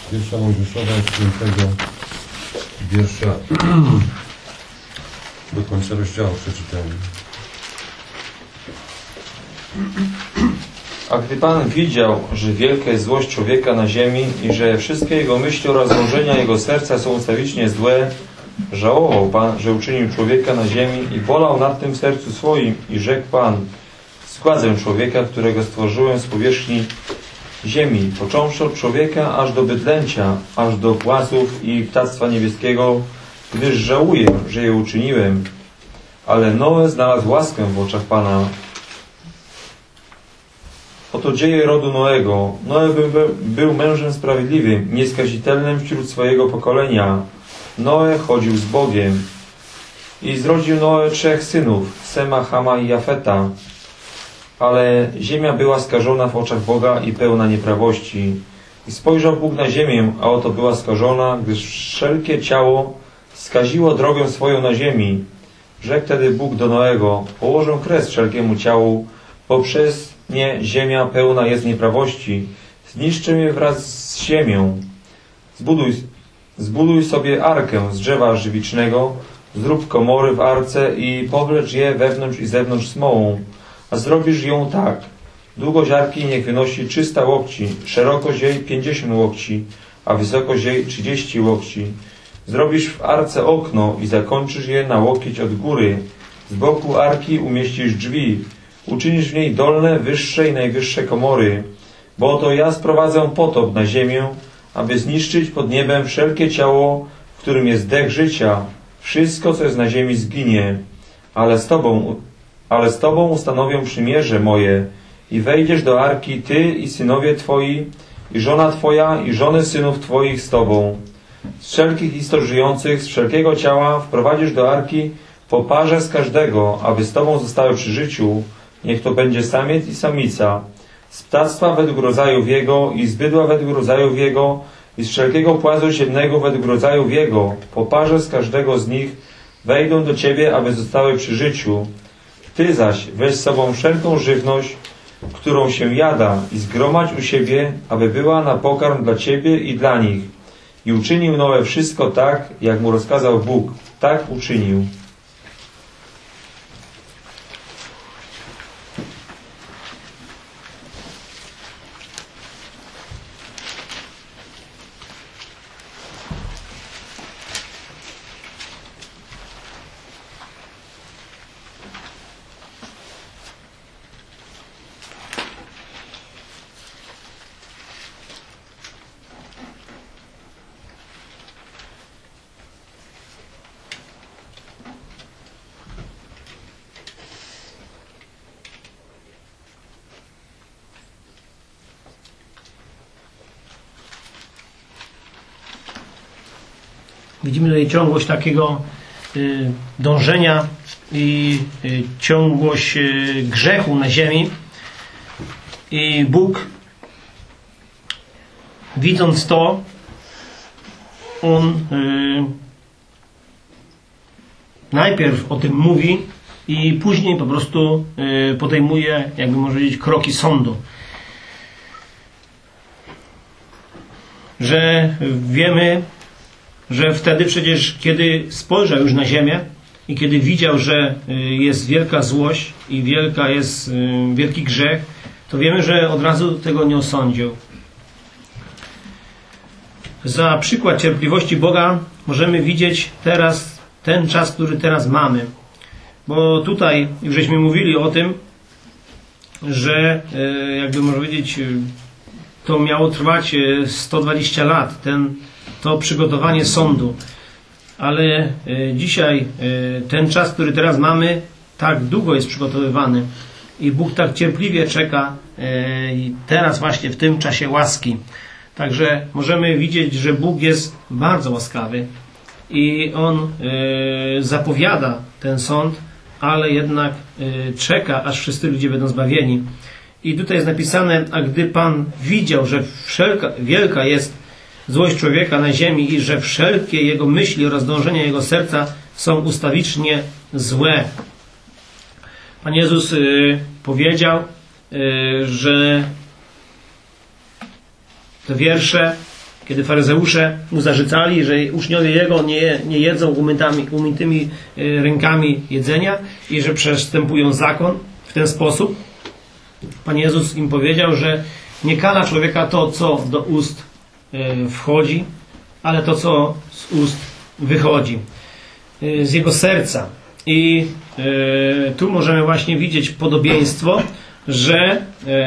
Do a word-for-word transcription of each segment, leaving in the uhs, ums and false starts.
Pierwsza Mojżeszowa od piątego wiersza do końca rozdziału przeczytamy. A gdy Pan widział, że wielka jest złość człowieka na ziemi i że wszystkie jego myśli oraz dążenia jego serca są ustawicznie złe, żałował Pan, że uczynił człowieka na ziemi i bolał nad tym w sercu swoim i rzekł Pan: zgładzę człowieka, którego stworzyłem z powierzchni ziemi, począwszy od człowieka aż do bydlęcia, aż do płazów i ptactwa niebieskiego, gdyż żałuję, że je uczyniłem. Ale Noe znalazł łaskę w oczach Pana. Oto dzieje rodu Noego. Noe był, był mężem sprawiedliwym, nieskazitelnym wśród swojego pokolenia. Noe chodził z Bogiem. I zrodził Noe trzech synów, Sema, Hama i Jafeta. Ale ziemia była skażona w oczach Boga i pełna nieprawości. I spojrzał Bóg na ziemię, a oto była skażona, gdyż wszelkie ciało skaziło drogę swoją na ziemi. Rzekł wtedy Bóg do Noego: położę kres wszelkiemu ciału, bo przez nie ziemia pełna jest nieprawości. Zniszczę je wraz z ziemią. Zbuduj, zbuduj sobie arkę z drzewa żywicznego, zrób komory w arce i powlecz je wewnątrz i zewnątrz smołą. A zrobisz ją tak. Długość arki niech wynosi trzysta łokci, szerokość jej pięćdziesiąt łokci, a wysokość jej trzydzieści łokci. Zrobisz w arce okno i zakończysz je na łokieć od góry. Z boku arki umieścisz drzwi. Uczynisz w niej dolne, wyższe i najwyższe komory. Bo oto ja sprowadzę potop na ziemię, aby zniszczyć pod niebem wszelkie ciało, w którym jest dech życia. Wszystko, co jest na ziemi, zginie. Ale z Tobą, ale z Tobą ustanowię przymierze moje i wejdziesz do arki Ty i synowie Twoi, i żona Twoja, i żony synów Twoich z Tobą. Z wszelkich istot żyjących, z wszelkiego ciała wprowadzisz do arki po parze z każdego, aby z Tobą zostały przy życiu. Niech to będzie samiec i samica. Z ptactwa według rodzajów jego i z bydła według rodzajów jego i z wszelkiego płazu ziemnego według rodzajów jego. Po parze z każdego z nich wejdą do Ciebie, aby zostały przy życiu. Ty zaś weź z sobą wszelką żywność, którą się jada, i zgromadź u siebie, aby była na pokarm dla Ciebie i dla nich. I uczynił Noe wszystko tak, jak mu rozkazał Bóg. Tak uczynił. Widzimy tutaj ciągłość takiego y, dążenia i y, ciągłość y, grzechu na ziemi. I Bóg, widząc to, On y, najpierw o tym mówi i później po prostu y, podejmuje, jakby można powiedzieć, kroki sądu. Że wiemy, że wtedy przecież, kiedy spojrzał już na ziemię i kiedy widział, że jest wielka złość i wielka jest wielki grzech, to wiemy, że od razu tego nie osądził. Za przykład cierpliwości Boga możemy widzieć teraz ten czas, który teraz mamy. Bo tutaj już żeśmy mówili o tym, że jakby można powiedzieć, to miało trwać sto dwadzieścia lat, ten to przygotowanie sądu. Ale dzisiaj ten czas, który teraz mamy, tak długo jest przygotowywany i Bóg tak cierpliwie czeka teraz właśnie w tym czasie łaski. Także możemy widzieć, że Bóg jest bardzo łaskawy i On zapowiada ten sąd, ale jednak czeka, aż wszyscy ludzie będą zbawieni. I tutaj jest napisane: a gdy Pan widział, że wszelka, wielka jest złość człowieka na ziemi i że wszelkie jego myśli oraz dążenia jego serca są ustawicznie złe. Pan Jezus y, powiedział, y, że te wiersze, kiedy faryzeusze mu zarzucali, że uczniowie jego nie, nie jedzą umytami, umytymi rękami jedzenia i że przestępują zakon w ten sposób. Pan Jezus im powiedział, że nie kara człowieka to, co do ust wchodzi, ale to, co z ust wychodzi, z jego serca. I tu możemy właśnie widzieć podobieństwo, że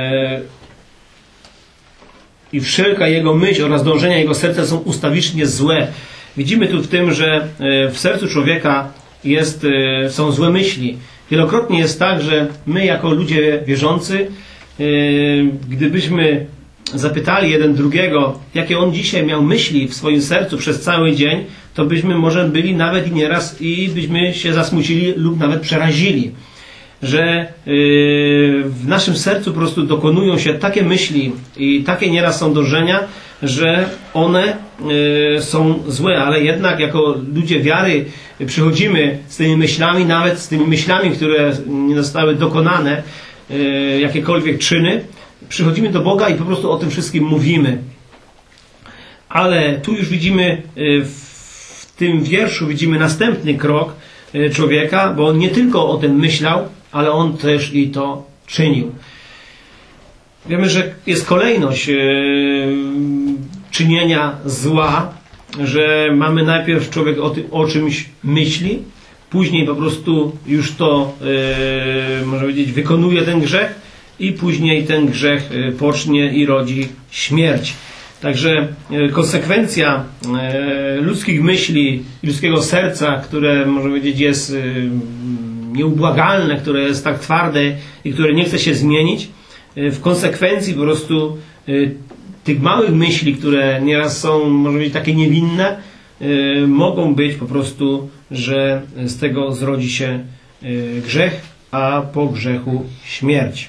i wszelka jego myśl oraz dążenia jego serca są ustawicznie złe. Widzimy tu w tym, że w sercu człowieka jest, są złe myśli. Wielokrotnie jest tak, że my jako ludzie wierzący, gdybyśmy zapytali jeden drugiego, jakie on dzisiaj miał myśli w swoim sercu przez cały dzień, to byśmy może byli nawet i nieraz i byśmy się zasmucili lub nawet przerazili. Że w naszym sercu po prostu dokonują się takie myśli i takie nieraz są dążenia, że one są złe, ale jednak jako ludzie wiary przychodzimy z tymi myślami, nawet z tymi myślami, które nie zostały dokonane, jakiekolwiek czyny, przychodzimy do Boga i po prostu o tym wszystkim mówimy. Ale tu już widzimy, w tym wierszu widzimy następny krok człowieka, bo on nie tylko o tym myślał, ale on też i to czynił. Wiemy, że jest kolejność czynienia zła, że mamy najpierw człowiek o, tym, o czymś myśli, później po prostu już to, można powiedzieć, wykonuje ten grzech i później ten grzech pocznie i rodzi śmierć. Także konsekwencja ludzkich myśli, ludzkiego serca, które, można powiedzieć, jest nieubłagalne, które jest tak twarde i które nie chce się zmienić, w konsekwencji po prostu tych małych myśli, które nieraz są, może być takie niewinne, mogą być po prostu, że z tego zrodzi się grzech, a po grzechu śmierć.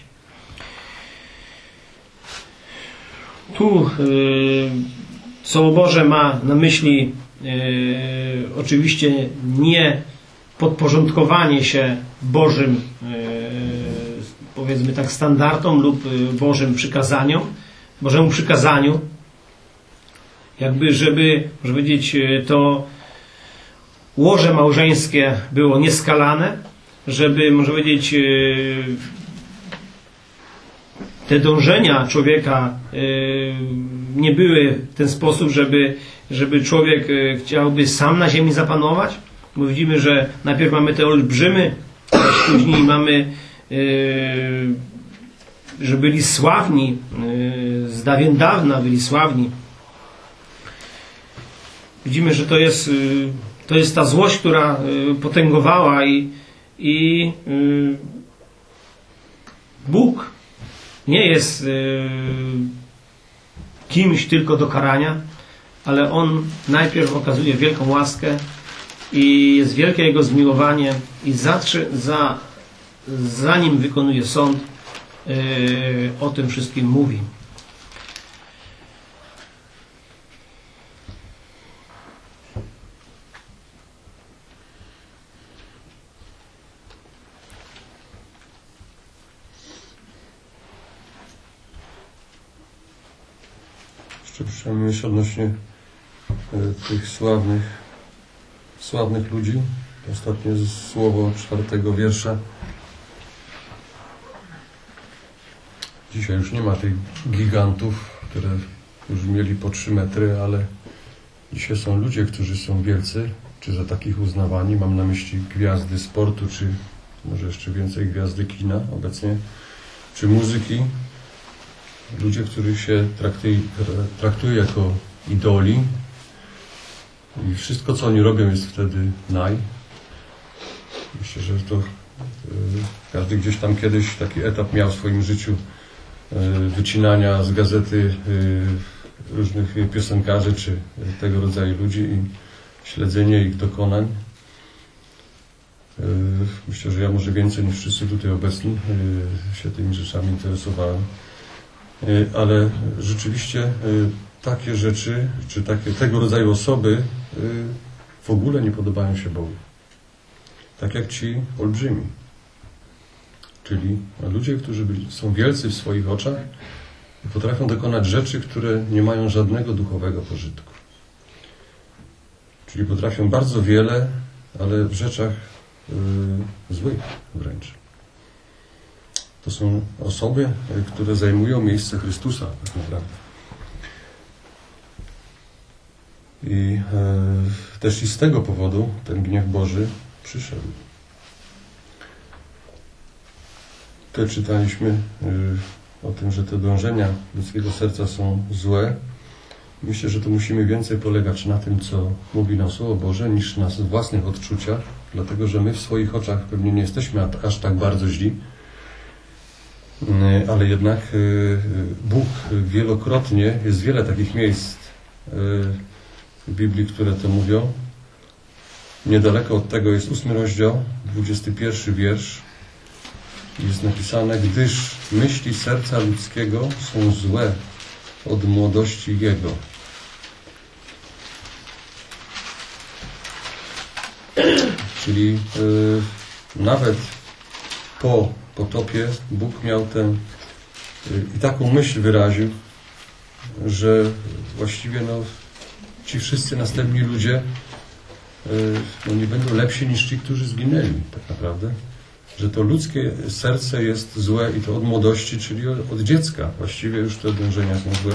Tu Słowo Boże ma na myśli oczywiście nie podporządkowanie się Bożym, powiedzmy tak, standardom lub Bożym przykazaniom, Bożemu przykazaniu, jakby żeby, można powiedzieć, to łoże małżeńskie było nieskalane, żeby, można powiedzieć, te dążenia człowieka nie były w ten sposób, żeby, żeby człowiek chciałby sam na ziemi zapanować, bo widzimy, że najpierw mamy te olbrzymy, później mamy, że byli sławni, z dawien dawna byli sławni. Widzimy, że to jest, to jest ta złość, która potęgowała i, i Bóg nie jest kimś tylko do karania, ale On najpierw okazuje wielką łaskę i jest wielkie Jego zmiłowanie i zatrzy, za, zanim wykonuje sąd, yy, o tym wszystkim mówi. Jeszcze przynajmniej myśl odnośnie y, tych sławnych, sławnych ludzi. Ostatnie słowo czwartego wiersza. Dzisiaj już nie ma tych gigantów, które już mieli po trzy metry, ale dzisiaj są ludzie, którzy są wielcy, czy za takich uznawani. Mam na myśli gwiazdy sportu, czy może jeszcze więcej gwiazdy kina obecnie, czy muzyki. Ludzie, których się traktuje, traktuje jako idoli i wszystko, co oni robią, jest wtedy naj. Myślę, że to yy, każdy gdzieś tam kiedyś taki etap miał w swoim życiu yy, wycinania z gazety yy, różnych piosenkarzy, czy tego rodzaju ludzi i śledzenie ich dokonań. Yy, myślę, że ja może więcej niż wszyscy tutaj obecni yy, się tymi rzeczami interesowałem. Ale rzeczywiście takie rzeczy, czy takie, tego rodzaju osoby w ogóle nie podobają się Bogu. Tak jak ci olbrzymi. Czyli ludzie, którzy byli, są wielcy w swoich oczach, I potrafią dokonać rzeczy, które nie mają żadnego duchowego pożytku. Czyli potrafią bardzo wiele, ale w rzeczach yy, złych wręcz. To są osoby, które zajmują miejsce Chrystusa tak naprawdę. I e, też i z tego powodu ten gniew Boży przyszedł. Tutaj czytaliśmy y, o tym, że te dążenia ludzkiego serca są złe. Myślę, że to musimy więcej polegać na tym, co mówi nam Słowo Boże, niż na własnych odczuciach, dlatego że my w swoich oczach pewnie nie jesteśmy aż tak bardzo źli, y, ale jednak y, Bóg wielokrotnie, jest wiele takich miejsc y, w Biblii, które to mówią. Niedaleko od tego jest ósmy rozdział, dwudziesty pierwszy wiersz. Jest napisane, gdyż myśli serca ludzkiego są złe od młodości jego. Czyli yy, nawet po potopie Bóg miał tę yy, i taką myśl wyraził, że właściwie no, ci wszyscy następni ludzie yy, no, nie będą lepsi niż ci, którzy zginęli tak naprawdę. Że to ludzkie serce jest złe i to od młodości, czyli od dziecka. Właściwie już te dążenia są złe.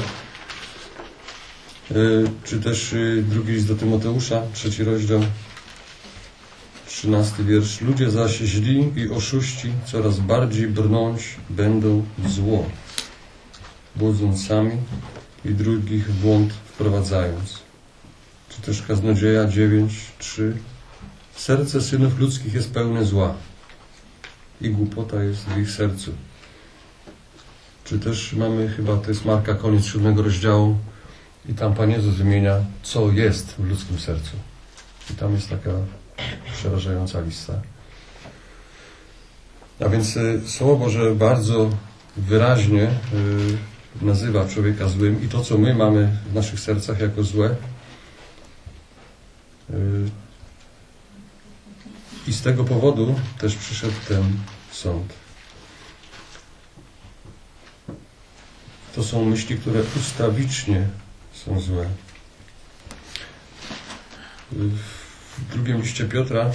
Czy też drugi list do Tymoteusza, trzeci rozdział, trzynasty wiersz. Ludzie zaś źli i oszuści coraz bardziej brnąć będą w zło, błudząc sami i drugich w błąd wprowadzając. Czy też Kaznodzieja dziewięć, trzy. Serce synów ludzkich jest pełne zła i głupota jest w ich sercu. Czy też mamy, chyba to jest Marka, koniec siódmego rozdziału i tam Pan Jezus wymienia, co jest w ludzkim sercu. I tam jest taka przerażająca lista. A więc y, Słowo Boże bardzo wyraźnie y, nazywa człowieka złym i to, co my mamy w naszych sercach jako złe, y, i z tego powodu też przyszedł ten sąd. To są myśli, które ustawicznie są złe. W drugim liście Piotra,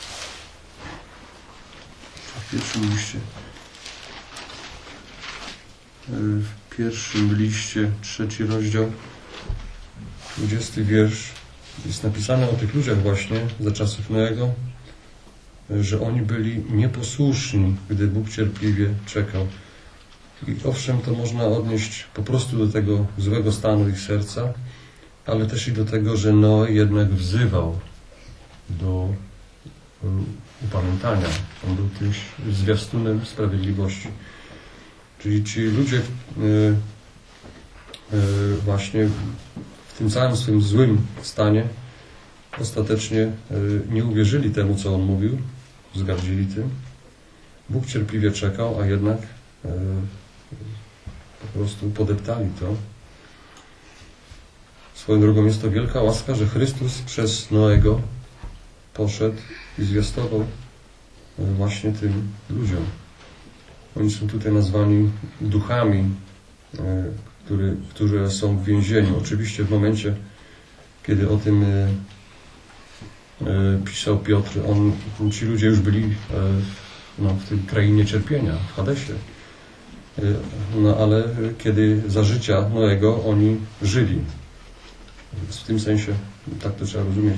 w pierwszym liście, w pierwszym liście, trzeci rozdział, dwudziesty wiersz, jest napisane o tych ludziach właśnie za czasów Noego, że oni byli nieposłuszni, gdy Bóg cierpliwie czekał. I owszem, to można odnieść po prostu do tego złego stanu ich serca, ale też i do tego, że Noe jednak wzywał do upamiętania. On był tym zwiastunem sprawiedliwości. Czyli ci ludzie yy, yy, właśnie w tym całym swoim złym stanie ostatecznie yy, nie uwierzyli temu, co on mówił, zgardzili tym. Bóg cierpliwie czekał, a jednak yy, po prostu podeptali to. Swoją drogą jest to wielka łaska, że Chrystus przez Noego poszedł i zwiastował właśnie tym ludziom. Oni są tutaj nazwani duchami, który, które są w więzieniu. Oczywiście w momencie, kiedy o tym pisał Piotr, on, ci ludzie już byli no, w tej krainie cierpienia, w Hadesie. No ale kiedy za życia Noego oni żyli. Więc w tym sensie tak to trzeba rozumieć,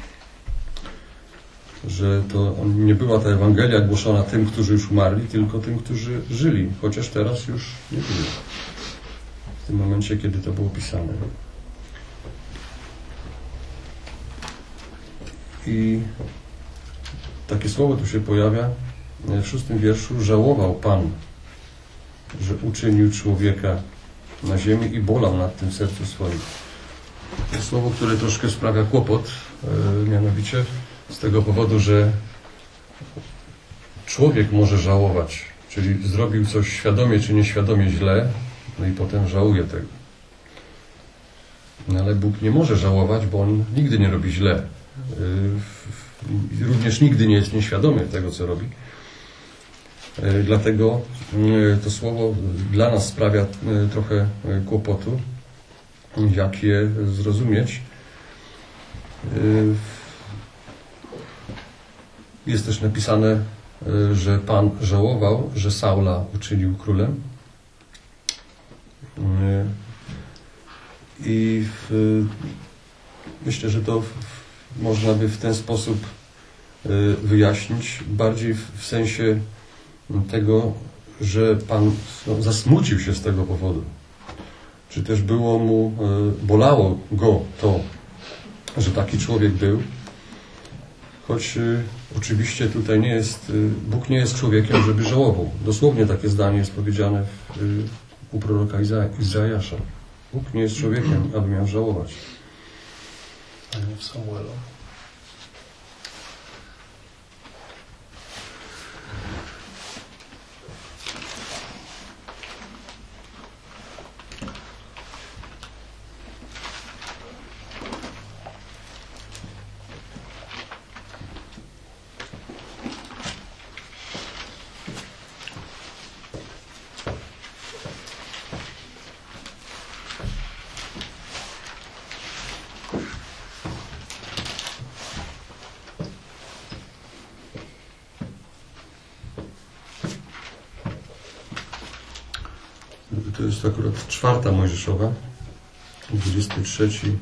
że to nie była ta Ewangelia głoszona tym, którzy już umarli, tylko tym, którzy żyli, chociaż teraz już nie byli. W tym momencie, kiedy to było pisane. I takie słowo tu się pojawia w szóstym wierszu. Żałował Pan, że uczynił człowieka na ziemi i bolał nad tym w sercu swoim. To jest słowo, które troszkę sprawia kłopot, e, mianowicie z tego powodu, że człowiek może żałować, czyli zrobił coś świadomie czy nieświadomie źle, no i potem żałuje tego. No ale Bóg nie może żałować, bo On nigdy nie robi źle. E, również nigdy nie jest nieświadomy tego, co robi. Dlatego to słowo dla nas sprawia trochę kłopotu, jak je zrozumieć. Jest też napisane, że Pan żałował, że Saula uczynił królem. I w, myślę, że to w, można by w ten sposób wyjaśnić, bardziej w, w sensie tego, że Pan no, zasmucił się z tego powodu. Czy też było mu, bolało go to, że taki człowiek był. Choć y, oczywiście tutaj nie jest, y, Bóg nie jest człowiekiem, żeby żałował. Dosłownie takie zdanie jest powiedziane w, y, u proroka Iza, Izajasza. Bóg nie jest człowiekiem, aby miał żałować. A nie w Samuelu. To jest akurat czwarta Mojżeszowa, dwudziesty trzeci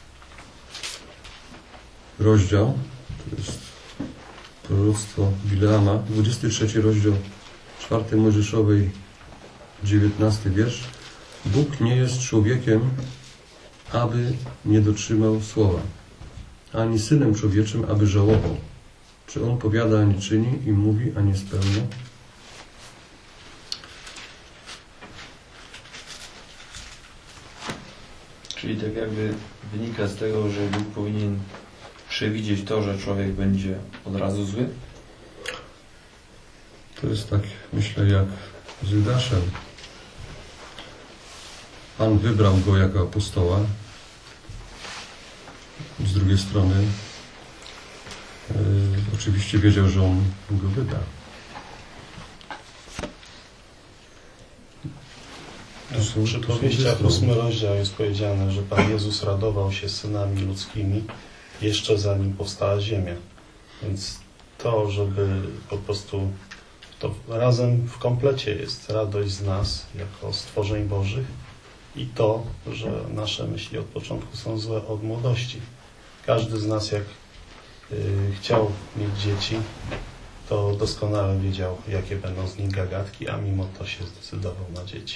rozdział, to jest proroctwo Bileama, dwudziesty trzeci rozdział czwartej Mojżeszowej, dziewiętnasty wiersz. Bóg nie jest człowiekiem, aby nie dotrzymał słowa, ani synem człowieczym, aby żałował. Czy on powiada, a nie czyni, i mówi, a nie spełnia? Czyli tak jakby wynika z tego, że Bóg powinien przewidzieć to, że człowiek będzie od razu zły? To jest tak, myślę, jak z Judaszem. Pan wybrał go jako apostoła. Z drugiej strony yy, oczywiście wiedział, że on go wyda. W przypowieściach ósmy rozdział jest powiedziane, że Pan Jezus radował się synami ludzkimi jeszcze zanim powstała ziemia. Więc to, żeby po prostu to razem w komplecie jest radość z nas jako stworzeń Bożych i to, że nasze myśli od początku są złe od młodości. Każdy z nas, jak y, chciał mieć dzieci, to doskonale wiedział, jakie będą z nich gagatki, a mimo to się zdecydował na dzieci.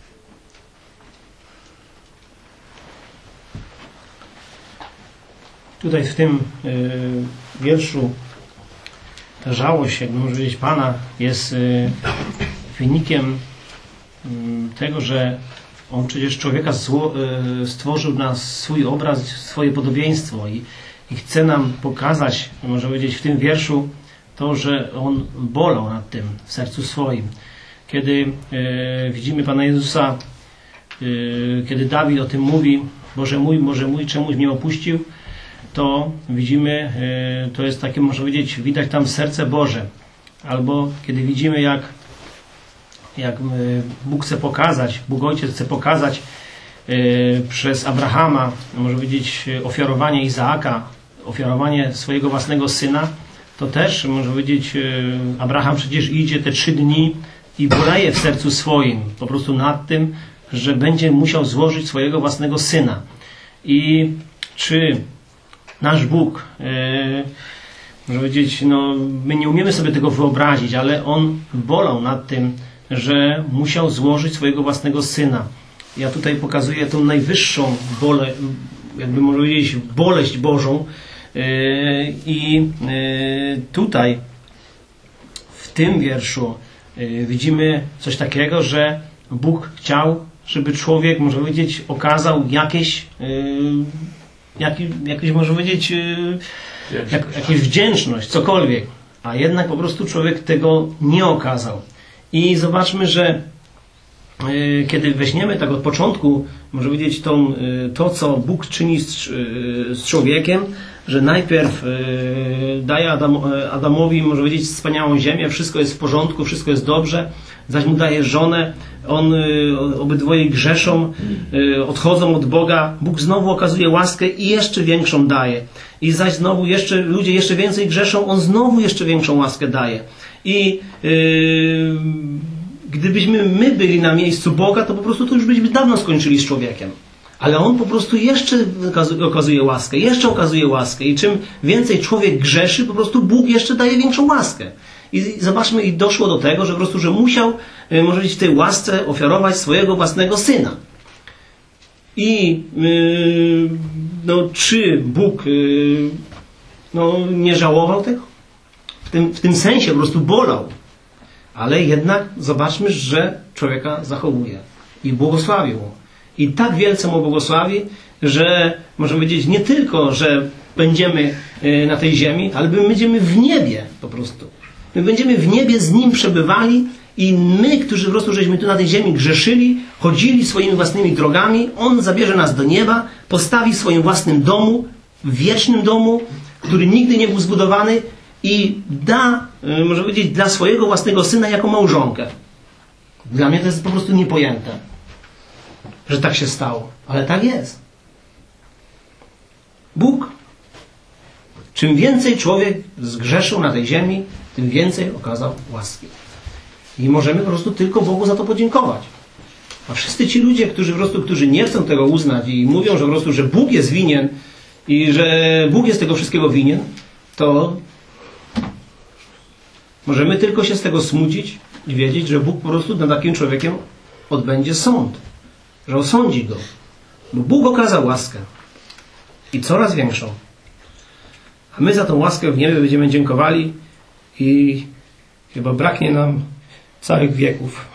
Tutaj w tym y, wierszu ta żałość, jak można powiedzieć, Pana jest y, wynikiem y, tego, że On przecież człowieka zło, y, stworzył na swój obraz, swoje podobieństwo i, i chce nam pokazać, można powiedzieć, w tym wierszu to, że On bolał nad tym w sercu swoim. Kiedy y, widzimy Pana Jezusa, y, kiedy Dawid o tym mówi, Boże mój, Boże mój, czemuś mnie opuścił, to widzimy, to jest takie, można powiedzieć, widać tam serce Boże. Albo kiedy widzimy, jak, jak Bóg chce pokazać, Bóg Ojciec chce pokazać przez Abrahama, można powiedzieć, ofiarowanie Izaaka, ofiarowanie swojego własnego syna, to też, można powiedzieć, Abraham przecież idzie te trzy dni i boleje w sercu swoim, po prostu nad tym, że będzie musiał złożyć swojego własnego syna. I czy nasz Bóg, yy, można powiedzieć, no, my nie umiemy sobie tego wyobrazić, ale On bolał nad tym, że musiał złożyć swojego własnego Syna. Ja tutaj pokazuję tą najwyższą bolę, jakby można powiedzieć, boleść Bożą yy, i yy, tutaj w tym wierszu yy, widzimy coś takiego, że Bóg chciał, żeby człowiek, można powiedzieć, okazał jakieś yy, Jak, jakieś, można powiedzieć, jak, jakąś wdzięczność, cokolwiek. A jednak po prostu człowiek tego nie okazał. I zobaczmy, że kiedy weźmiemy tak od początku, może powiedzieć, tą, to, co Bóg czyni z, z człowiekiem, że najpierw daje Adam, Adamowi, może powiedzieć, wspaniałą ziemię, wszystko jest w porządku, wszystko jest dobrze, zaś mu daje żonę, on, obydwoje grzeszą, odchodzą od Boga, Bóg znowu okazuje łaskę i jeszcze większą daje. I zaś znowu jeszcze, ludzie jeszcze więcej grzeszą, on znowu jeszcze większą łaskę daje. I yy, gdybyśmy my byli na miejscu Boga, to po prostu to już byśmy dawno skończyli z człowiekiem. Ale On po prostu jeszcze okazuje łaskę, jeszcze okazuje łaskę. I czym więcej człowiek grzeszy, po prostu Bóg jeszcze daje większą łaskę. I zobaczmy, i doszło do tego, że po prostu, że musiał, może być w tej łasce ofiarować swojego własnego Syna. I yy, no, czy Bóg yy, no, nie żałował tego? W tym, w tym sensie po prostu bolał. Ale jednak zobaczmy, że człowieka zachowuje. I błogosławił mu. I tak wielce mu błogosławi, że możemy powiedzieć nie tylko, że będziemy na tej ziemi, ale my będziemy w niebie po prostu. My będziemy w niebie z Nim przebywali i my, którzy po prostu żeśmy tu na tej ziemi grzeszyli, chodzili swoimi własnymi drogami, On zabierze nas do nieba, postawi w swoim własnym domu, w wiecznym domu, który nigdy nie był zbudowany i da, może powiedzieć, dla swojego własnego Syna jako małżonkę. Dla mnie to jest po prostu niepojęte, że tak się stało. Ale tak jest. Bóg, czym więcej człowiek zgrzeszył na tej ziemi, tym więcej okazał łaski. I możemy po prostu tylko Bogu za to podziękować. A wszyscy ci ludzie, którzy po prostu, którzy nie chcą tego uznać i mówią, że po prostu, że Bóg jest winien i że Bóg jest tego wszystkiego winien, to możemy tylko się z tego smucić i wiedzieć, że Bóg po prostu nad takim człowiekiem odbędzie sąd. Że osądzi go. Bo Bóg okazał łaskę. I coraz większą. A my za tą łaskę w niebie będziemy dziękowali i chyba braknie nam całych wieków.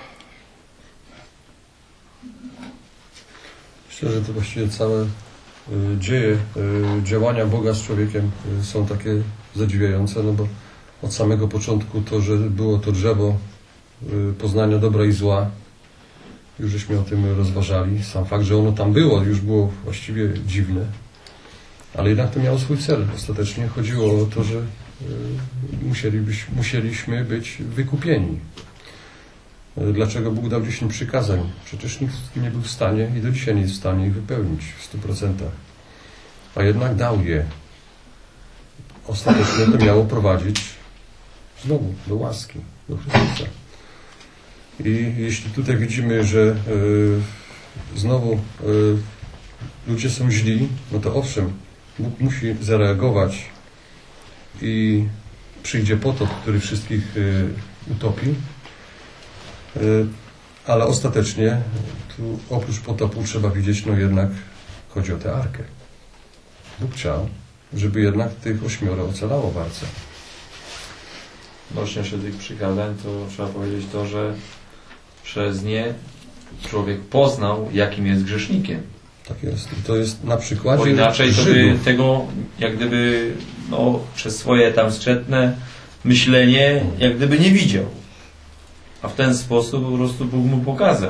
Myślę, że to właściwie całe y, dzieje, y, działania Boga z człowiekiem y, są takie zadziwiające, no bo od samego początku to, że było to drzewo y, poznania dobra i zła, już żeśmy o tym rozważali. Sam fakt, że ono tam było, już było właściwie dziwne. Ale jednak to miało swój cel. Ostatecznie chodziło o to, że musielibyś, musieliśmy być wykupieni. Dlaczego Bóg dał dziesięć przykazań? Przecież nikt nie był w stanie i do dzisiaj nie jest w stanie ich wypełnić w stu procentach. A jednak dał je. Ostatecznie to miało prowadzić znowu do łaski, do Chrystusa. I jeśli tutaj widzimy, że y, znowu y, ludzie są źli, no to owszem, Bóg musi zareagować i przyjdzie potop, który wszystkich y, utopi, y, ale ostatecznie tu oprócz potopu trzeba widzieć, no jednak chodzi o tę arkę. Bóg chciał, żeby jednak tych ośmioro ocalało w arce. Odnośnie się tych przykazań, to trzeba powiedzieć to, że przez nie człowiek poznał, jakim jest grzesznikiem. Tak jest. I to jest na przykładzie Bo inaczej to by Żydów. tego, jak gdyby, no, przez swoje tam wstrzętne myślenie, jak gdyby nie widział. A w ten sposób po prostu Bóg mu pokazał,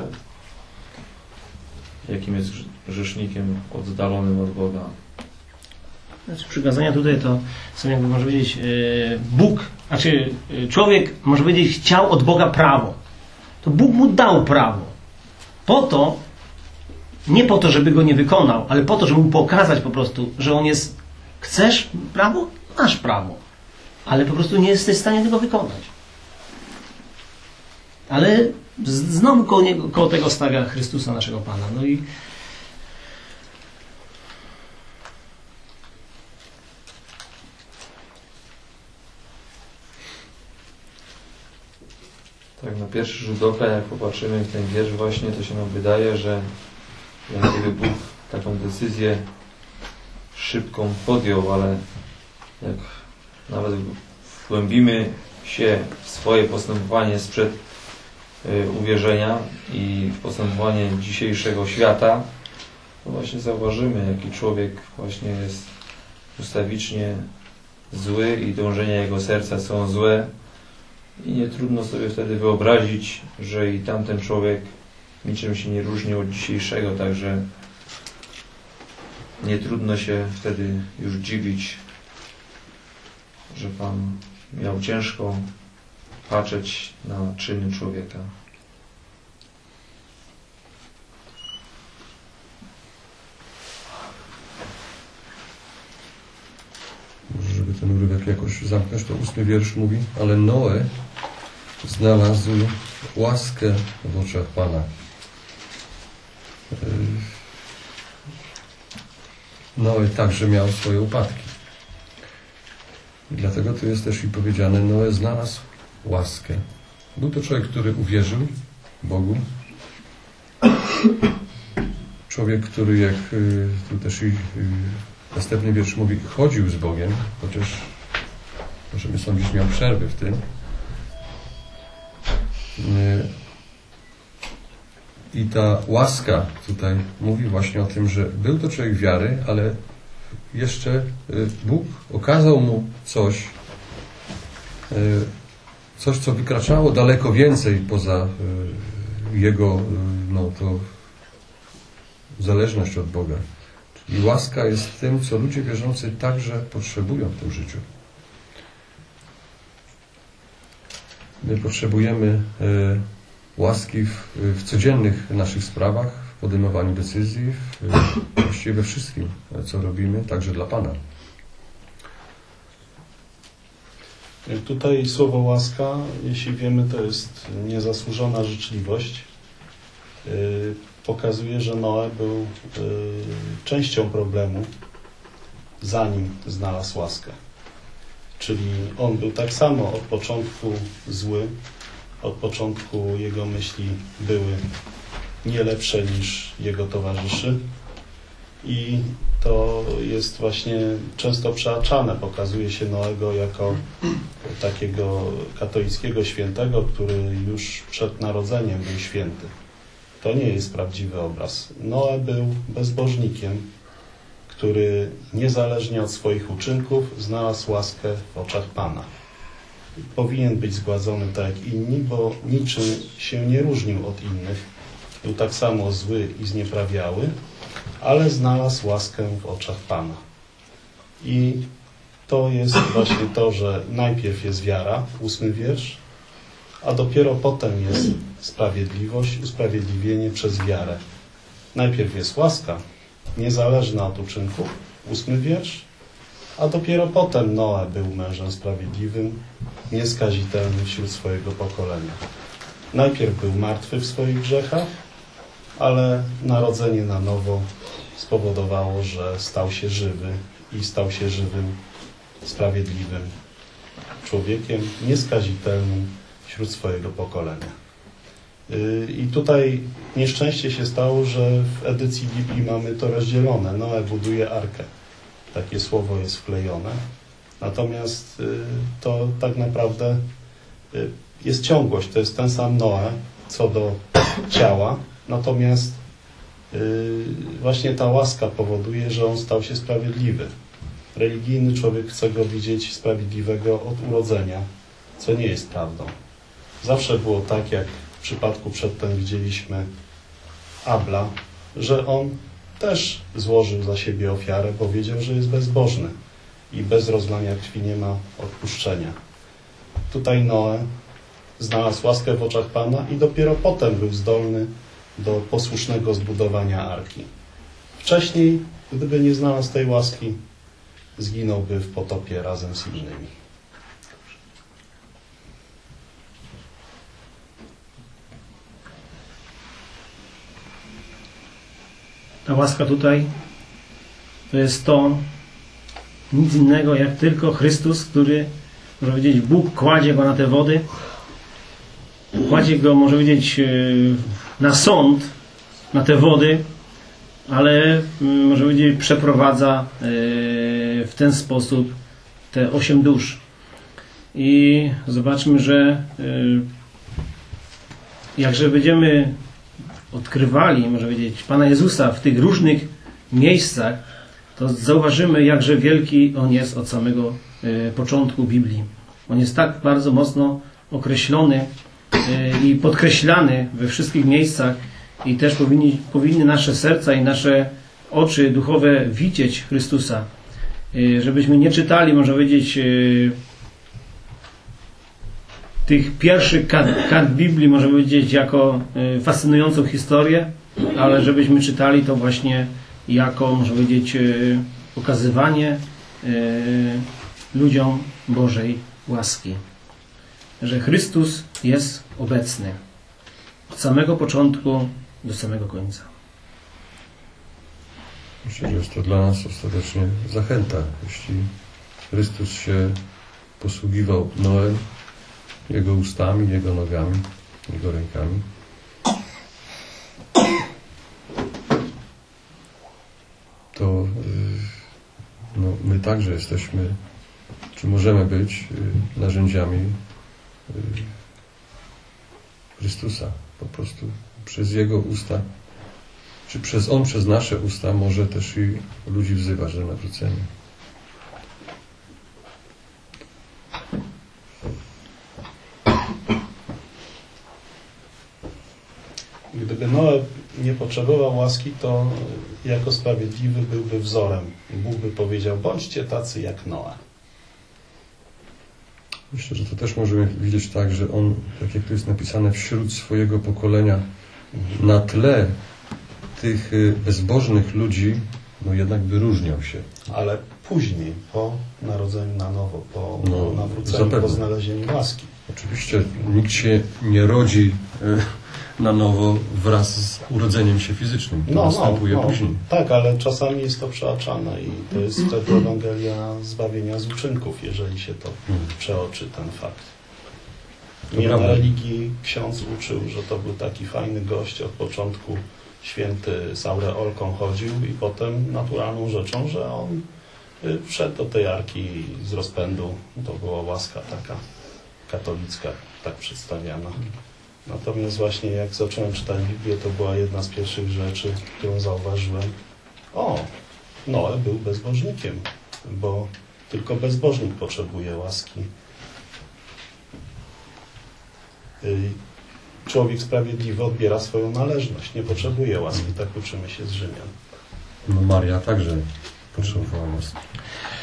jakim jest grzesznikiem oddalonym od Boga. Znaczy, przykazania tutaj to są, jakby można powiedzieć, Bóg, znaczy człowiek, może powiedzieć, chciał od Boga prawo. To Bóg mu dał prawo. Po to, nie po to, żeby go nie wykonał, ale po to, żeby mu pokazać po prostu, że on jest, chcesz prawo? Masz prawo. Ale po prostu nie jesteś w stanie tego wykonać. Ale znowu koło, niego, koło tego stawia Chrystusa, naszego Pana. No i Tak, na pierwszy rzut oka, jak popatrzymy w ten wiersz właśnie, to się nam wydaje, że jak gdyby Bóg taką decyzję szybką podjął, ale jak nawet wgłębimy się w swoje postępowanie sprzed y, uwierzenia i w postępowanie dzisiejszego świata, to właśnie zauważymy, jaki człowiek właśnie jest ustawicznie zły i dążenia jego serca są złe. I nie trudno sobie wtedy wyobrazić, że i tamten człowiek niczym się nie różnił od dzisiejszego, także nie trudno się wtedy już dziwić, że Pan miał ciężko patrzeć na czyny człowieka. Może żeby ten urywek jakoś zamknąć, to ósmy wiersz mówi, ale Noe znalazł łaskę w oczach Pana. Noe także miał swoje upadki. I dlatego tu jest też i powiedziane, Noe znalazł łaskę. Był to człowiek, który uwierzył Bogu. Człowiek, który, jak tu też i następny wiersz mówi, chodził z Bogiem, chociaż możemy sądzić, miał przerwy w tym. I ta łaska tutaj mówi właśnie o tym, że był to człowiek wiary, ale jeszcze Bóg okazał mu coś, coś, co wykraczało daleko więcej poza jego no, to zależność od Boga. I łaska jest tym, co ludzie wierzący także potrzebują w tym życiu. My potrzebujemy e, łaski w, w codziennych naszych sprawach, w podejmowaniu decyzji, w, właściwie we wszystkim, co robimy, także dla Pana. Tutaj słowo łaska, jeśli wiemy, to jest niezasłużona życzliwość. Yy, pokazuje, że Noe był yy, częścią problemu, zanim znalazł łaskę. Czyli on był tak samo od początku zły, od początku jego myśli były nie lepsze niż jego towarzyszy i to jest właśnie często przeaczane. Pokazuje się Noego jako takiego katolickiego świętego, który już przed narodzeniem był święty. To nie jest prawdziwy obraz. Noe był bezbożnikiem, który niezależnie od swoich uczynków znalazł łaskę w oczach Pana. Powinien być zgładzony tak jak inni, bo niczym się nie różnił od innych. Był tak samo zły i znieprawiały, ale znalazł łaskę w oczach Pana. I to jest właśnie to, że najpierw jest wiara, ósmy wiersz, a dopiero potem jest sprawiedliwość, usprawiedliwienie przez wiarę. Najpierw jest łaska, niezależna od uczynków, ósmy wiersz, a dopiero potem Noe był mężem sprawiedliwym, nieskazitelnym wśród swojego pokolenia. Najpierw był martwy w swoich grzechach, ale narodzenie na nowo spowodowało, że stał się żywy i stał się żywym, sprawiedliwym człowiekiem, nieskazitelnym wśród swojego pokolenia. I tutaj nieszczęście się stało, że w edycji Biblii mamy to rozdzielone. Noe buduje arkę. Takie słowo jest wklejone. Natomiast to tak naprawdę jest ciągłość. To jest ten sam Noe co do ciała. Natomiast właśnie ta łaska powoduje, że on stał się sprawiedliwy. Religijny człowiek chce go widzieć sprawiedliwego od urodzenia, co nie jest prawdą. Zawsze było tak, jak w przypadku przedtem widzieliśmy Abla, że on też złożył za siebie ofiarę, bo wiedział, że jest bezbożny i bez rozlania krwi nie ma odpuszczenia. Tutaj Noe znalazł łaskę w oczach Pana i dopiero potem był zdolny do posłusznego zbudowania arki. Wcześniej, gdyby nie znalazł tej łaski, zginąłby w potopie razem z innymi. Ta łaska tutaj to jest to nic innego jak tylko Chrystus, który, można powiedzieć, Bóg kładzie go na te wody, kładzie go, można powiedzieć, na sąd, na te wody, ale, można powiedzieć, przeprowadza w ten sposób te osiem dusz. I zobaczmy, że jakże będziemy odkrywali, można powiedzieć, Pana Jezusa w tych różnych miejscach, to zauważymy, jakże wielki On jest od samego początku Biblii. On jest tak bardzo mocno określony i podkreślany we wszystkich miejscach i też powinni, powinny nasze serca i nasze oczy duchowe widzieć Chrystusa. Żebyśmy nie czytali, można powiedzieć, tych pierwszych kart, kart Biblii, można powiedzieć, jako fascynującą historię, ale żebyśmy czytali to właśnie jako, można powiedzieć, pokazywanie ludziom Bożej łaski. Że Chrystus jest obecny od samego początku do samego końca. Myślę, że jest to dla nas ostatecznie zachęta. Jeśli Chrystus się posługiwał Noem, jego ustami, jego nogami, jego rękami, to no, my także jesteśmy, czy możemy być narzędziami Chrystusa. Po prostu przez Jego usta, czy przez On, przez nasze usta może też i ludzi wzywać do nawrócenia. Gdyby Noe nie potrzebował łaski, to jako sprawiedliwy byłby wzorem. Bóg by powiedział, bądźcie tacy jak Noe. Myślę, że to też możemy widzieć tak, że on, tak jak to jest napisane, wśród swojego pokolenia na tle tych bezbożnych ludzi, no jednak wyróżniał się. Ale później, po narodzeniu na nowo, po no, nawróceniu, zapewne. po znalezieniu łaski. Oczywiście nikt się nie rodzi na nowo wraz z urodzeniem się fizycznym. To no, następuje no, no. później. Tak, ale czasami jest to przeoczane i to jest wtedy Ewangelia zbawienia z uczynków, jeżeli się to przeoczy, ten fakt. Nie na religii ksiądz uczył, że to był taki fajny gość, od początku święty z aureolką chodził i potem naturalną rzeczą, że on wszedł do tej arki z rozpędu. To była łaska taka katolicka, tak przedstawiana. Natomiast właśnie jak zacząłem czytać Biblię, to była jedna z pierwszych rzeczy, którą zauważyłem. O, Noe był bezbożnikiem, bo tylko bezbożnik potrzebuje łaski. Człowiek sprawiedliwy odbiera swoją należność, nie potrzebuje łaski, tak uczymy się z Rzymian. No Maria także potrzebowała łaski.